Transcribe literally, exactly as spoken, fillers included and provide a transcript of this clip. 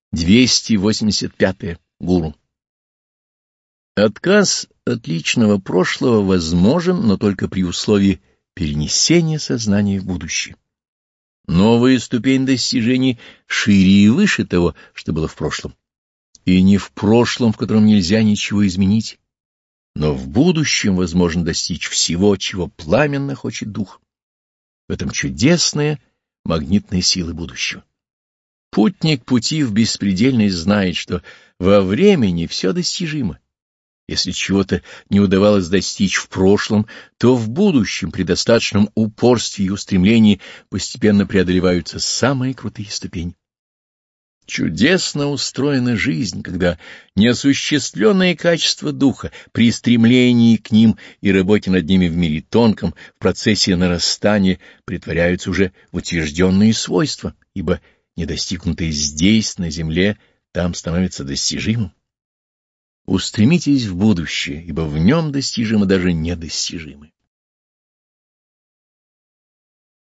двести восемьдесят пятое. Гуру. Отказ от личного прошлого возможен, но только при условии перенесения сознания в будущее. Новая ступень достижений шире и выше того, что было в прошлом. И не в прошлом, в котором нельзя ничего изменить, но в будущем возможно достичь всего, чего пламенно хочет дух. В этом чудесная магнитная сила будущего. Путник пути в беспредельность знает, что во времени все достижимо. Если чего-то не удавалось достичь в прошлом, то в будущем при достаточном упорстве и устремлении постепенно преодолеваются самые крутые ступени. Чудесно устроена жизнь, когда неосуществленные качества духа при стремлении к ним и работе над ними в мире тонком, в процессе нарастания претворяются уже в утвержденные свойства, ибо недостигнутое здесь, на земле, там становится достижимым. Устремитесь в будущее, ибо в нем достижимо даже недостижимое.